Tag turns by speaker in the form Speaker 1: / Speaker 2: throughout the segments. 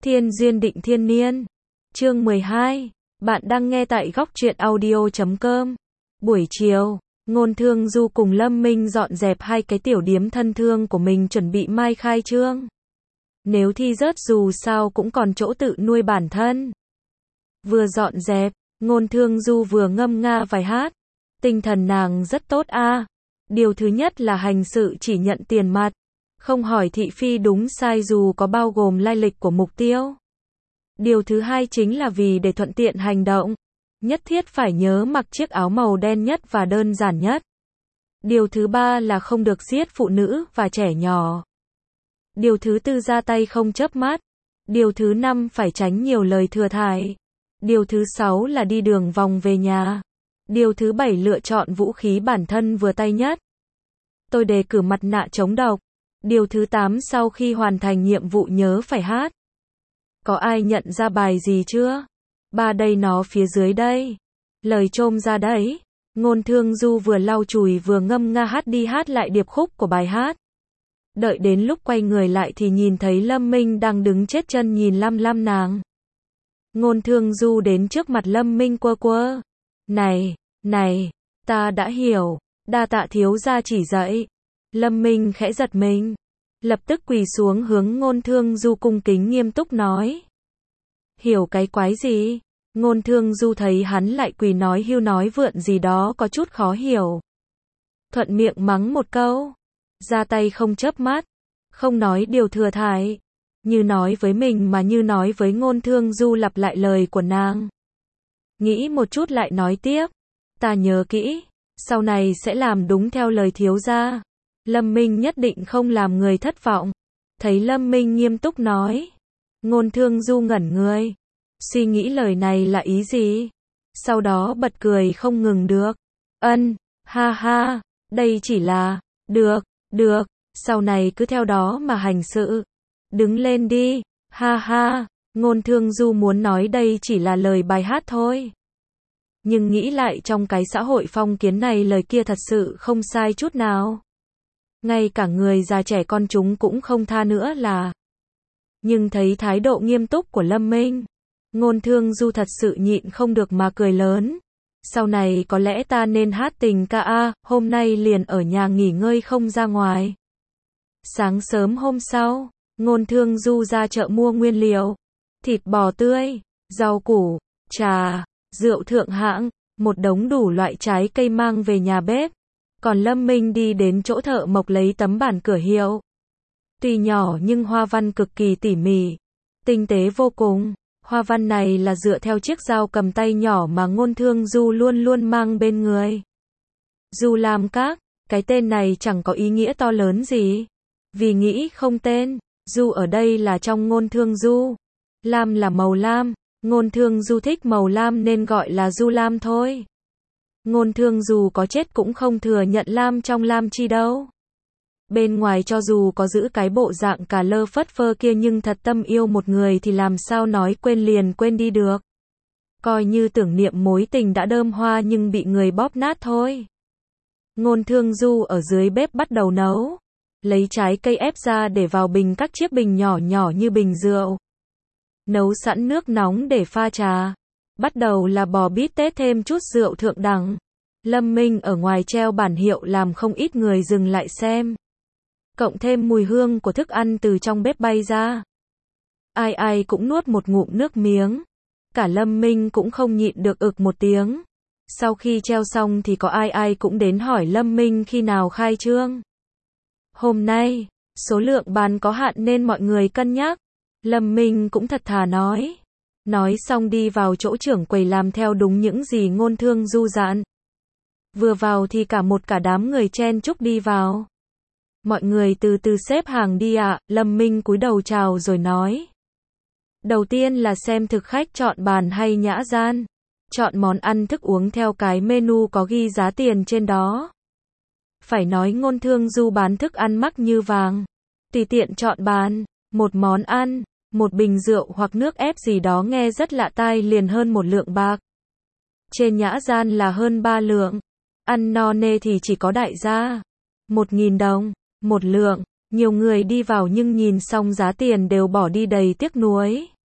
Speaker 1: Thiên duyên định thiên niên. Chương 12. Bạn đang nghe tại góc truyện audio.com. Buổi chiều, Ngôn Thương Du cùng Lâm Minh dọn dẹp hai cái tiểu điếm thân thương của mình chuẩn bị mai khai trương. Nếu thi rớt dù sao cũng còn chỗ tự nuôi bản thân. Vừa dọn dẹp, Ngôn Thương Du vừa ngâm nga vài hát. Tinh thần nàng rất tốt a. Điều thứ nhất là hành sự chỉ nhận tiền mặt, không hỏi thị phi đúng sai dù có bao gồm lai lịch của mục tiêu. Điều thứ hai chính là vì để thuận tiện hành động, nhất thiết phải nhớ mặc chiếc áo màu đen nhất và đơn giản nhất. Điều thứ ba là không được giết phụ nữ và trẻ nhỏ. Điều thứ tư ra tay không chớp mắt. Điều thứ năm phải tránh nhiều lời thừa thãi. Điều thứ sáu là đi đường vòng về nhà. Điều thứ bảy lựa chọn vũ khí bản thân vừa tay nhất. Tôi đề cử mặt nạ chống độc. Điều thứ 8 sau khi hoàn thành nhiệm vụ nhớ phải hát. Có ai nhận ra bài gì chưa? Ba đây nó phía dưới đây. Lời chôm ra đấy. Ngôn Thương Du vừa lau chùi vừa ngâm nga hát đi hát lại điệp khúc của bài hát. Đợi đến lúc quay người lại thì nhìn thấy Lâm Minh đang đứng chết chân nhìn lăm lăm nàng. Ngôn Thương Du đến trước mặt Lâm Minh quơ quơ. Này, ta đã hiểu, đa tạ thiếu gia chỉ dạy. Lâm Minh khẽ giật mình, lập tức quỳ xuống hướng Ngôn Thương Du cung kính nghiêm túc nói. Hiểu cái quái gì? Ngôn Thương Du thấy hắn lại quỳ nói hưu nói vượn gì đó có chút khó hiểu. Thuận miệng mắng một câu, ra tay không chớp mắt, không nói điều thừa thãi, như nói với mình mà như nói với Ngôn Thương Du lặp lại lời của nàng. Nghĩ một chút lại nói tiếp, ta nhớ kỹ, sau này sẽ làm đúng theo lời thiếu gia. Lâm Minh nhất định không làm người thất vọng. Thấy Lâm Minh nghiêm túc nói, Ngôn Thương Du ngẩn người, suy nghĩ lời này là ý gì, sau đó bật cười không ngừng được. Ha ha, đây chỉ là, được, sau này cứ theo đó mà hành sự. Đứng lên đi, ha ha. Ngôn Thương Du muốn nói đây chỉ là lời bài hát thôi. Nhưng nghĩ lại trong cái xã hội phong kiến này lời kia thật sự không sai chút nào. Ngay cả người già trẻ con chúng cũng không tha nữa là. Nhưng thấy thái độ nghiêm túc của Lâm Minh, Ngôn Thương Du thật sự nhịn không được mà cười lớn. Sau này có lẽ ta nên hát tình ca a, hôm nay liền ở nhà nghỉ ngơi không ra ngoài. Sáng sớm hôm sau, Ngôn Thương Du ra chợ mua nguyên liệu, thịt bò tươi, rau củ, trà, rượu thượng hạng, một đống đủ loại trái cây mang về nhà bếp. Còn Lâm Minh đi đến chỗ thợ mộc lấy tấm bản cửa hiệu. Tuy nhỏ nhưng hoa văn cực kỳ tỉ mỉ, tinh tế vô cùng. Hoa văn này là dựa theo chiếc dao cầm tay nhỏ mà Ngôn Thương Du luôn luôn mang bên người. Du Lam Các, cái tên này chẳng có ý nghĩa to lớn gì. Vì nghĩ không tên, Du ở đây là trong Ngôn Thương Du. Lam là màu lam, Ngôn Thương Du thích màu lam nên gọi là Du Lam thôi. Ngôn Thương dù có chết cũng không thừa nhận lam trong lam chi đâu. Bên ngoài cho dù có giữ cái bộ dạng cả lơ phất phơ kia nhưng thật tâm yêu một người thì làm sao nói quên liền quên đi được. Coi như tưởng niệm mối tình đã đơm hoa nhưng bị người bóp nát thôi. Ngôn Thương Du ở dưới bếp bắt đầu nấu. Lấy trái cây ép ra để vào bình các chiếc bình nhỏ nhỏ như bình rượu. Nấu sẵn nước nóng để pha trà. Bắt đầu là bò bít tết thêm chút rượu thượng đẳng. Lâm Minh ở ngoài treo bản hiệu làm không ít người dừng lại xem. Cộng thêm mùi hương của thức ăn từ trong bếp bay ra. Ai cũng nuốt một ngụm nước miếng. Cả Lâm Minh cũng không nhịn được ực một tiếng. Sau khi treo xong thì có ai cũng đến hỏi Lâm Minh khi nào khai trương. Hôm nay, số lượng bán có hạn nên mọi người cân nhắc. Lâm Minh cũng thật thà nói. Nói xong đi vào chỗ trưởng quầy làm theo đúng những gì Ngôn Thương Du dặn. Vừa vào thì cả đám người chen chúc đi vào. Mọi người từ từ xếp hàng đi ạ. Lâm Minh cúi đầu chào rồi nói. Đầu tiên là xem thực khách chọn bàn hay nhã gian. Chọn món ăn thức uống theo cái menu có ghi giá tiền trên đó. Phải nói Ngôn Thương Du bán thức ăn mắc như vàng. Tùy tiện chọn bàn, một món ăn, một bình rượu hoặc nước ép gì đó nghe rất lạ tai liền hơn 1 lượng bạc. Trên nhã gian là hơn 3 lượng. Ăn no nê thì chỉ có đại gia. 1.000 đồng, 1 lượng. Nhiều người đi vào nhưng nhìn xong giá tiền đều bỏ đi đầy tiếc nuối.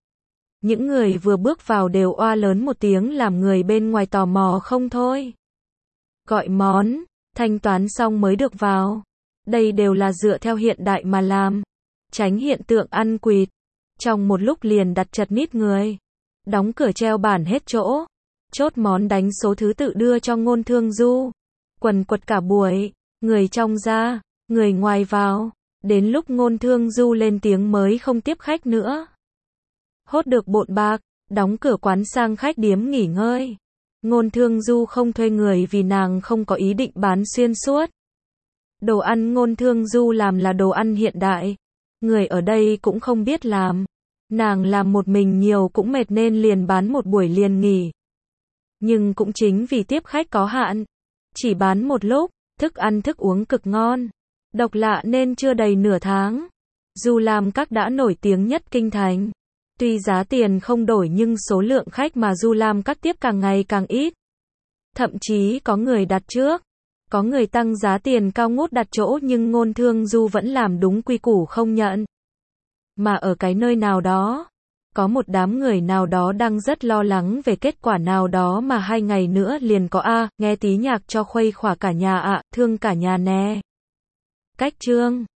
Speaker 1: Những người vừa bước vào đều oa lớn một tiếng làm người bên ngoài tò mò không thôi. Gọi món, thanh toán xong mới được vào. Đây đều là dựa theo hiện đại mà làm. Tránh hiện tượng ăn quỵt. Trong một lúc liền đặt chật ních người. Đóng cửa treo bản hết chỗ. Chốt món đánh số thứ tự đưa cho Ngôn Thương Du. Quần quật cả buổi. Người trong ra, người ngoài vào. Đến lúc Ngôn Thương Du lên tiếng mới không tiếp khách nữa. Hốt được bộn bạc, đóng cửa quán sang khách điếm nghỉ ngơi. Ngôn Thương Du không thuê người vì nàng không có ý định bán xuyên suốt. Đồ ăn Ngôn Thương Du làm là đồ ăn hiện đại. Người ở đây cũng không biết làm. Nàng làm một mình nhiều cũng mệt nên liền bán một buổi liền nghỉ. Nhưng cũng chính vì tiếp khách có hạn. Chỉ bán một lúc, thức ăn thức uống cực ngon. Độc lạ nên chưa đầy nửa tháng. Du Lam Các đã nổi tiếng nhất kinh thành. Tuy giá tiền không đổi nhưng số lượng khách mà Du Lam Các tiếp càng ngày càng ít. Thậm chí có người đặt trước. Có người tăng giá tiền cao ngút đặt chỗ nhưng Ngôn Thương Du vẫn làm đúng quy củ không nhận. Mà ở cái nơi nào đó, có một đám người nào đó đang rất lo lắng về kết quả nào đó mà 2 ngày nữa liền có nghe tí nhạc cho khuây khỏa cả nhà thương cả nhà nè. Cách chương